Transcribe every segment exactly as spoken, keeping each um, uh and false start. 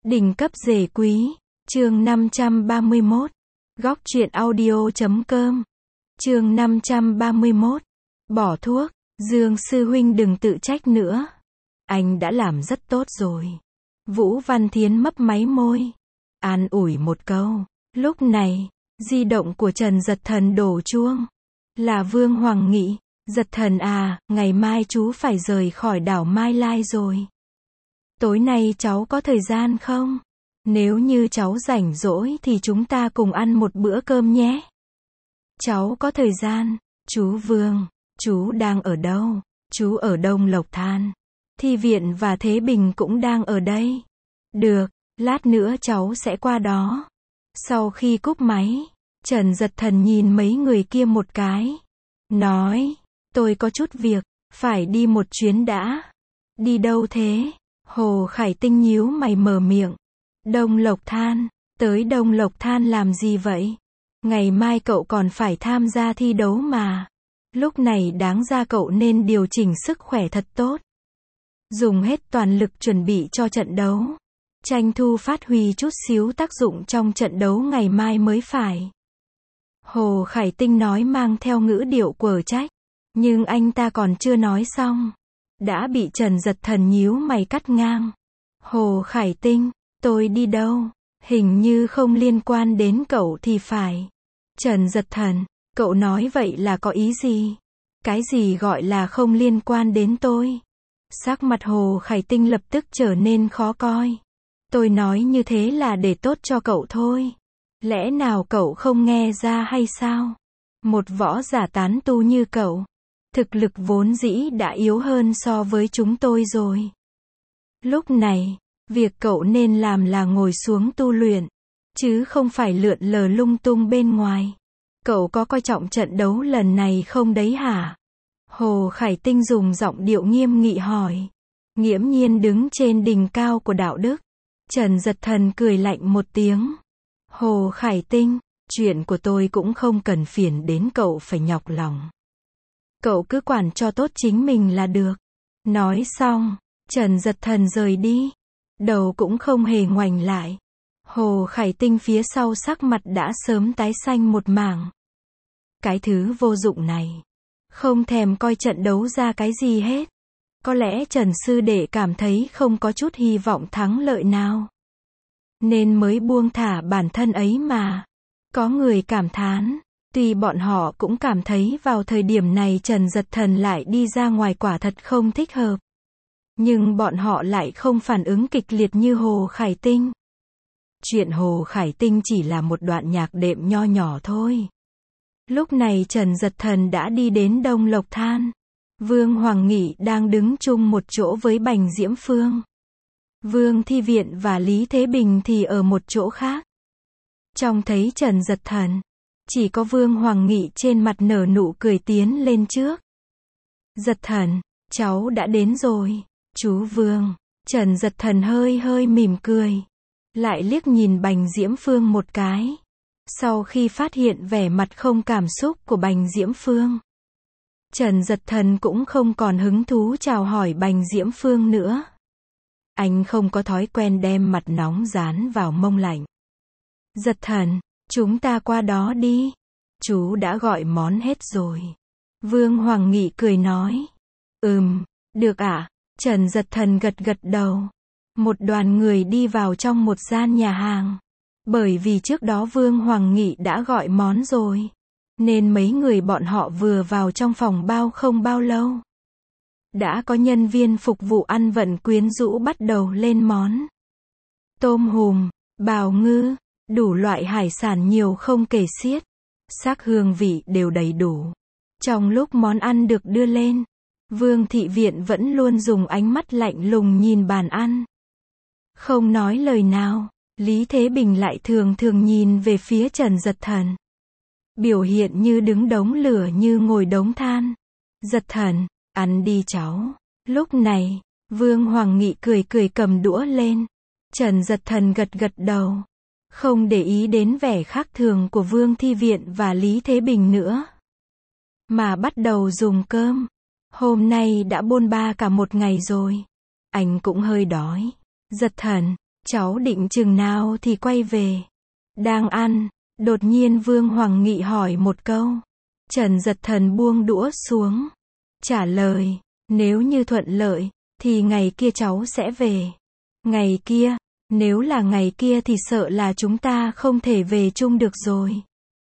Đỉnh cấp rể quý, chương năm trăm ba mươi mốt. Góc truyện audio chấm com. Chương năm trăm ba mươi mốt. Bỏ thuốc, Dương sư huynh đừng tự trách nữa. Anh đã làm rất tốt rồi. Vũ Văn Thiến mấp máy môi, an ủi một câu. Lúc này, di động của Trần Giật Thần đổ chuông. Là Vương Hoàng Nghị. Giật Thần à, ngày mai chú phải rời khỏi đảo Mai Lai rồi. Tối nay cháu có thời gian không? Nếu như cháu rảnh rỗi thì chúng ta cùng ăn một bữa cơm nhé. Cháu có thời gian. Chú Vương, chú đang ở đâu? Chú ở Đông Lộc Than. Thi Viện và Thế Bình cũng đang ở đây. Được, lát nữa cháu sẽ qua đó. Sau khi cúp máy, Trần Giật Thần nhìn mấy người kia một cái. Nói, tôi có chút việc, phải đi một chuyến đã. Đi đâu thế? Hồ Khải Tinh nhíu mày mở miệng. Đông Lộc Than, tới Đông Lộc Than làm gì vậy? Ngày mai cậu còn phải tham gia thi đấu mà. Lúc này đáng ra cậu nên điều chỉnh sức khỏe thật tốt. Dùng hết toàn lực chuẩn bị cho trận đấu. Tranh thủ phát huy chút xíu tác dụng trong trận đấu ngày mai mới phải. Hồ Khải Tinh nói mang theo ngữ điệu quở trách. Nhưng anh ta còn chưa nói xong. Đã bị Trần Giật Thần nhíu mày cắt ngang. Hồ Khải Tinh, tôi đi đâu? Hình như không liên quan đến cậu thì phải. Trần Giật Thần, cậu nói vậy là có ý gì? Cái gì gọi là không liên quan đến tôi? Sắc mặt Hồ Khải Tinh lập tức trở nên khó coi. Tôi nói như thế là để tốt cho cậu thôi. Lẽ nào cậu không nghe ra hay sao? Một võ giả tán tu như cậu, thực lực vốn dĩ đã yếu hơn so với chúng tôi rồi. Lúc này, việc cậu nên làm là ngồi xuống tu luyện, chứ không phải lượn lờ lung tung bên ngoài. Cậu có coi trọng trận đấu lần này không đấy hả? Hồ Khải Tinh dùng giọng điệu nghiêm nghị hỏi. Nghiễm nhiên đứng trên đỉnh cao của đạo đức. Trần Giật Thần cười lạnh một tiếng. Hồ Khải Tinh, chuyện của tôi cũng không cần phiền đến cậu phải nhọc lòng. Cậu cứ quản cho tốt chính mình là được. Nói xong, Trần Giật Thần rời đi. Đầu cũng không hề ngoảnh lại. Hồ Khải Tinh phía sau sắc mặt đã sớm tái xanh một mảng. Cái thứ vô dụng này. Không thèm coi trận đấu ra cái gì hết. Có lẽ Trần Sư Đệ cảm thấy không có chút hy vọng thắng lợi nào. Nên mới buông thả bản thân ấy mà. Có người cảm thán. Tuy bọn họ cũng cảm thấy vào thời điểm này Trần Giật Thần lại đi ra ngoài quả thật không thích hợp. Nhưng bọn họ lại không phản ứng kịch liệt như Hồ Khải Tinh. Chuyện Hồ Khải Tinh chỉ là một đoạn nhạc đệm nho nhỏ thôi. Lúc này Trần Giật Thần đã đi đến Đông Lộc Than. Vương Hoàng Nghị đang đứng chung một chỗ với Bành Diễm Phương. Vương Thi Viện và Lý Thế Bình thì ở một chỗ khác. Trông thấy Trần Giật Thần, chỉ có Vương Hoàng Nghị trên mặt nở nụ cười tiến lên trước. Giật Thần, cháu đã đến rồi. Chú Vương. Trần Giật Thần hơi hơi mỉm cười. Lại liếc nhìn Bành Diễm Phương một cái. Sau khi phát hiện vẻ mặt không cảm xúc của Bành Diễm Phương, Trần Giật Thần cũng không còn hứng thú chào hỏi Bành Diễm Phương nữa. Anh không có thói quen đem mặt nóng dán vào mông lạnh. Giật Thần, chúng ta qua đó đi. Chú đã gọi món hết rồi. Vương Hoàng Nghị cười nói. Ừm, được ạ. Trần Giật Thần gật gật đầu. Một đoàn người đi vào trong một gian nhà hàng. Bởi vì trước đó Vương Hoàng Nghị đã gọi món rồi. Nên mấy người bọn họ vừa vào trong phòng bao không bao lâu. Đã có nhân viên phục vụ ăn vận quyến rũ bắt đầu lên món. Tôm hùm, bào ngư, đủ loại hải sản nhiều không kể xiết. Sắc hương vị đều đầy đủ. Trong lúc món ăn được đưa lên, Vương Thị Viện vẫn luôn dùng ánh mắt lạnh lùng nhìn bàn ăn. Không nói lời nào, Lý Thế Bình lại thường thường nhìn về phía Trần Giật Thần. Biểu hiện như đứng đống lửa như ngồi đống than. Giật Thần, ăn đi cháu. Lúc này, Vương Hoàng Nghị cười cười cầm đũa lên. Trần Giật Thần gật gật đầu. Không để ý đến vẻ khác thường của Vương Thi Viện và Lý Thế Bình nữa. Mà bắt đầu dùng cơm. Hôm nay đã bôn ba cả một ngày rồi. Anh cũng hơi đói. Giật Thần, cháu định chừng nào thì quay về? Đang ăn, đột nhiên Vương Hoàng Nghị hỏi một câu. Trần Giật Thần buông đũa xuống, trả lời, nếu như thuận lợi, thì ngày kia cháu sẽ về. Ngày kia, nếu là ngày kia thì sợ là chúng ta không thể về chung được rồi.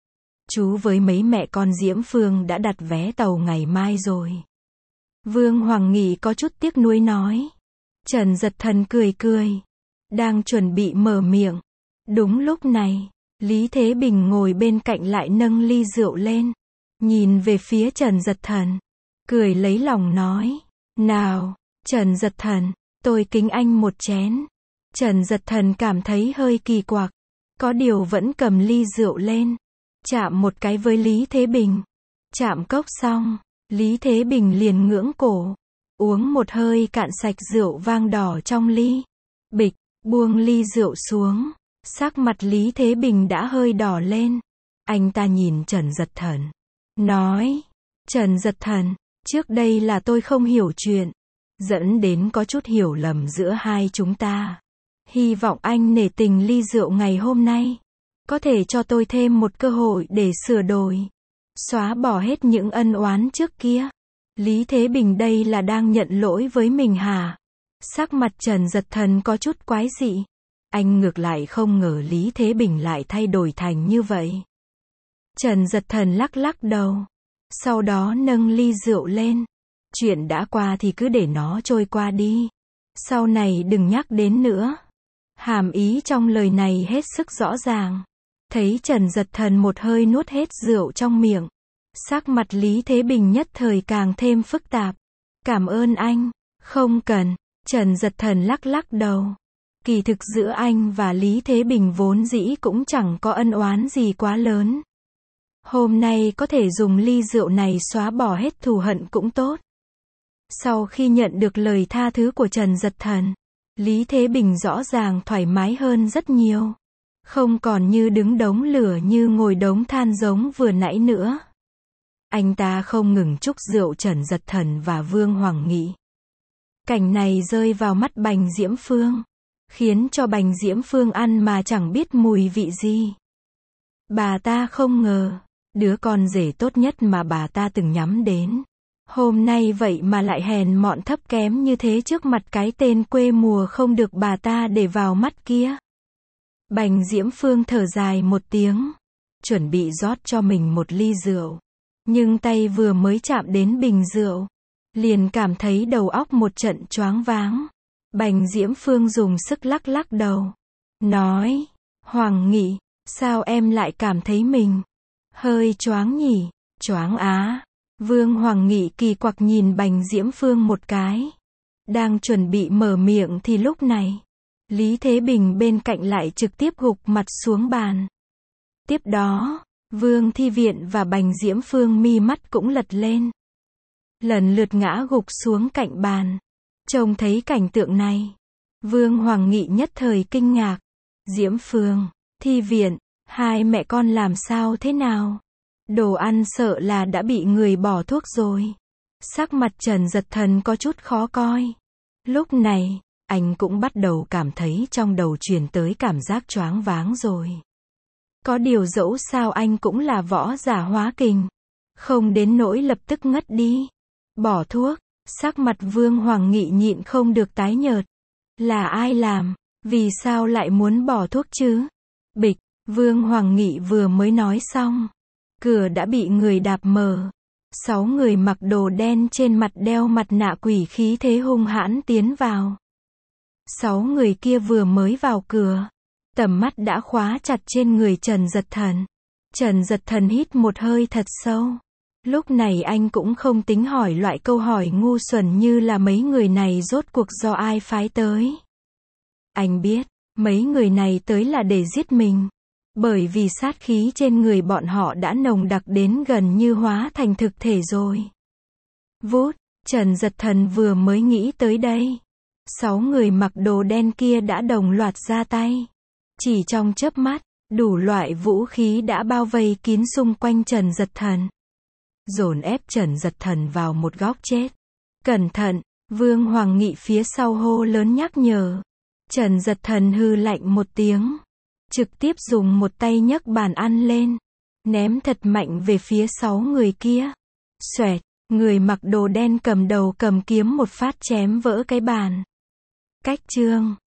Chú với mấy mẹ con Diễm Phương đã đặt vé tàu ngày mai rồi. Vương Hoàng Nghị có chút tiếc nuối nói. Trần Giật Thần cười cười, đang chuẩn bị mở miệng. Đúng lúc này, Lý Thế Bình ngồi bên cạnh lại nâng ly rượu lên, nhìn về phía Trần Giật Thần, cười lấy lòng nói, nào, Trần Giật Thần, tôi kính anh một chén. Trần Giật Thần cảm thấy hơi kỳ quặc, có điều vẫn cầm ly rượu lên, chạm một cái với Lý Thế Bình. Chạm cốc xong, Lý Thế Bình liền ngưỡng cổ, uống một hơi cạn sạch rượu vang đỏ trong ly. Bịch, buông ly rượu xuống, sắc mặt Lý Thế Bình đã hơi đỏ lên. Anh ta nhìn Trần Giật Thần, nói, Trần Giật Thần, trước đây là tôi không hiểu chuyện, dẫn đến có chút hiểu lầm giữa hai chúng ta. Hy vọng anh nể tình ly rượu ngày hôm nay, có thể cho tôi thêm một cơ hội để sửa đổi, xóa bỏ hết những ân oán trước kia. Lý Thế Bình đây là đang nhận lỗi với mình hả? Sắc mặt Trần Giật Thần có chút quái dị. Anh ngược lại không ngờ Lý Thế Bình lại thay đổi thành như vậy. Trần Giật Thần lắc lắc đầu, sau đó nâng ly rượu lên. Chuyện đã qua thì cứ để nó trôi qua đi, sau này đừng nhắc đến nữa. Hàm ý trong lời này hết sức rõ ràng. Thấy Trần Giật Thần một hơi nuốt hết rượu trong miệng, sắc mặt Lý Thế Bình nhất thời càng thêm phức tạp. Cảm ơn anh, không cần. Trần Giật Thần lắc lắc đầu. Kỳ thực giữa anh và Lý Thế Bình vốn dĩ cũng chẳng có ân oán gì quá lớn. Hôm nay có thể dùng ly rượu này xóa bỏ hết thù hận cũng tốt. Sau khi nhận được lời tha thứ của Trần Giật Thần, Lý Thế Bình rõ ràng thoải mái hơn rất nhiều. Không còn như đứng đống lửa như ngồi đống than giống vừa nãy nữa. Anh ta không ngừng chúc rượu Trần Giật Thần và Vương Hoàng Nghị. Cảnh này rơi vào mắt Bành Diễm Phương, khiến cho Bành Diễm Phương ăn mà chẳng biết mùi vị gì. Bà ta không ngờ, đứa con rể tốt nhất mà bà ta từng nhắm đến, hôm nay vậy mà lại hèn mọn thấp kém như thế trước mặt cái tên quê mùa không được bà ta để vào mắt kia. Bành Diễm Phương thở dài một tiếng, chuẩn bị rót cho mình một ly rượu. Nhưng tay vừa mới chạm đến bình rượu, liền cảm thấy đầu óc một trận choáng váng. Bành Diễm Phương dùng sức lắc lắc đầu, nói, Hoàng Nghị, sao em lại cảm thấy mình hơi choáng nhỉ? Choáng á? Vương Hoàng Nghị kỳ quặc nhìn Bành Diễm Phương một cái. Đang chuẩn bị mở miệng thì lúc này, Lý Thế Bình bên cạnh lại trực tiếp gục mặt xuống bàn. Tiếp đó, Vương Thi Viện và Bành Diễm Phương mi mắt cũng lật lên, lần lượt ngã gục xuống cạnh bàn. Trông thấy cảnh tượng này, Vương Hoàng Nghị nhất thời kinh ngạc. Diễm Phương, Thi Viện, hai mẹ con làm sao thế nào? Đồ ăn sợ là đã bị người bỏ thuốc rồi. Sắc mặt Trần Giật Thần có chút khó coi. Lúc này, anh cũng bắt đầu cảm thấy trong đầu truyền tới cảm giác choáng váng rồi. Có điều dẫu sao anh cũng là võ giả hóa kình, không đến nỗi lập tức ngất đi. Bỏ thuốc, sắc mặt Vương Hoàng Nghị nhịn không được tái nhợt. Là ai làm? Vì sao lại muốn bỏ thuốc chứ? Bịch, Vương Hoàng Nghị vừa mới nói xong, cửa đã bị người đạp mở. Sáu người mặc đồ đen trên mặt đeo mặt nạ quỷ khí thế hung hãn tiến vào. Sáu người kia vừa mới vào cửa, tầm mắt đã khóa chặt trên người Trần Giật Thần. Trần Giật Thần hít một hơi thật sâu. Lúc này anh cũng không tính hỏi loại câu hỏi ngu xuẩn như là mấy người này rốt cuộc do ai phái tới. Anh biết, mấy người này tới là để giết mình. Bởi vì sát khí trên người bọn họ đã nồng đặc đến gần như hóa thành thực thể rồi. Vút, Trần Giật Thần vừa mới nghĩ tới đây. Sáu người mặc đồ đen kia đã đồng loạt ra tay. Chỉ trong chớp mắt, đủ loại vũ khí đã bao vây kín xung quanh Trần Giật Thần, dồn ép Trần Giật Thần vào một góc chết. Cẩn thận, Vương Hoàng Nghị phía sau hô lớn nhắc nhở. Trần Giật Thần hừ lạnh một tiếng. Trực tiếp dùng một tay nhấc bàn ăn lên. Ném thật mạnh về phía sáu người kia. Xoẹt, người mặc đồ đen cầm đầu cầm kiếm một phát chém vỡ cái bàn. Cách chương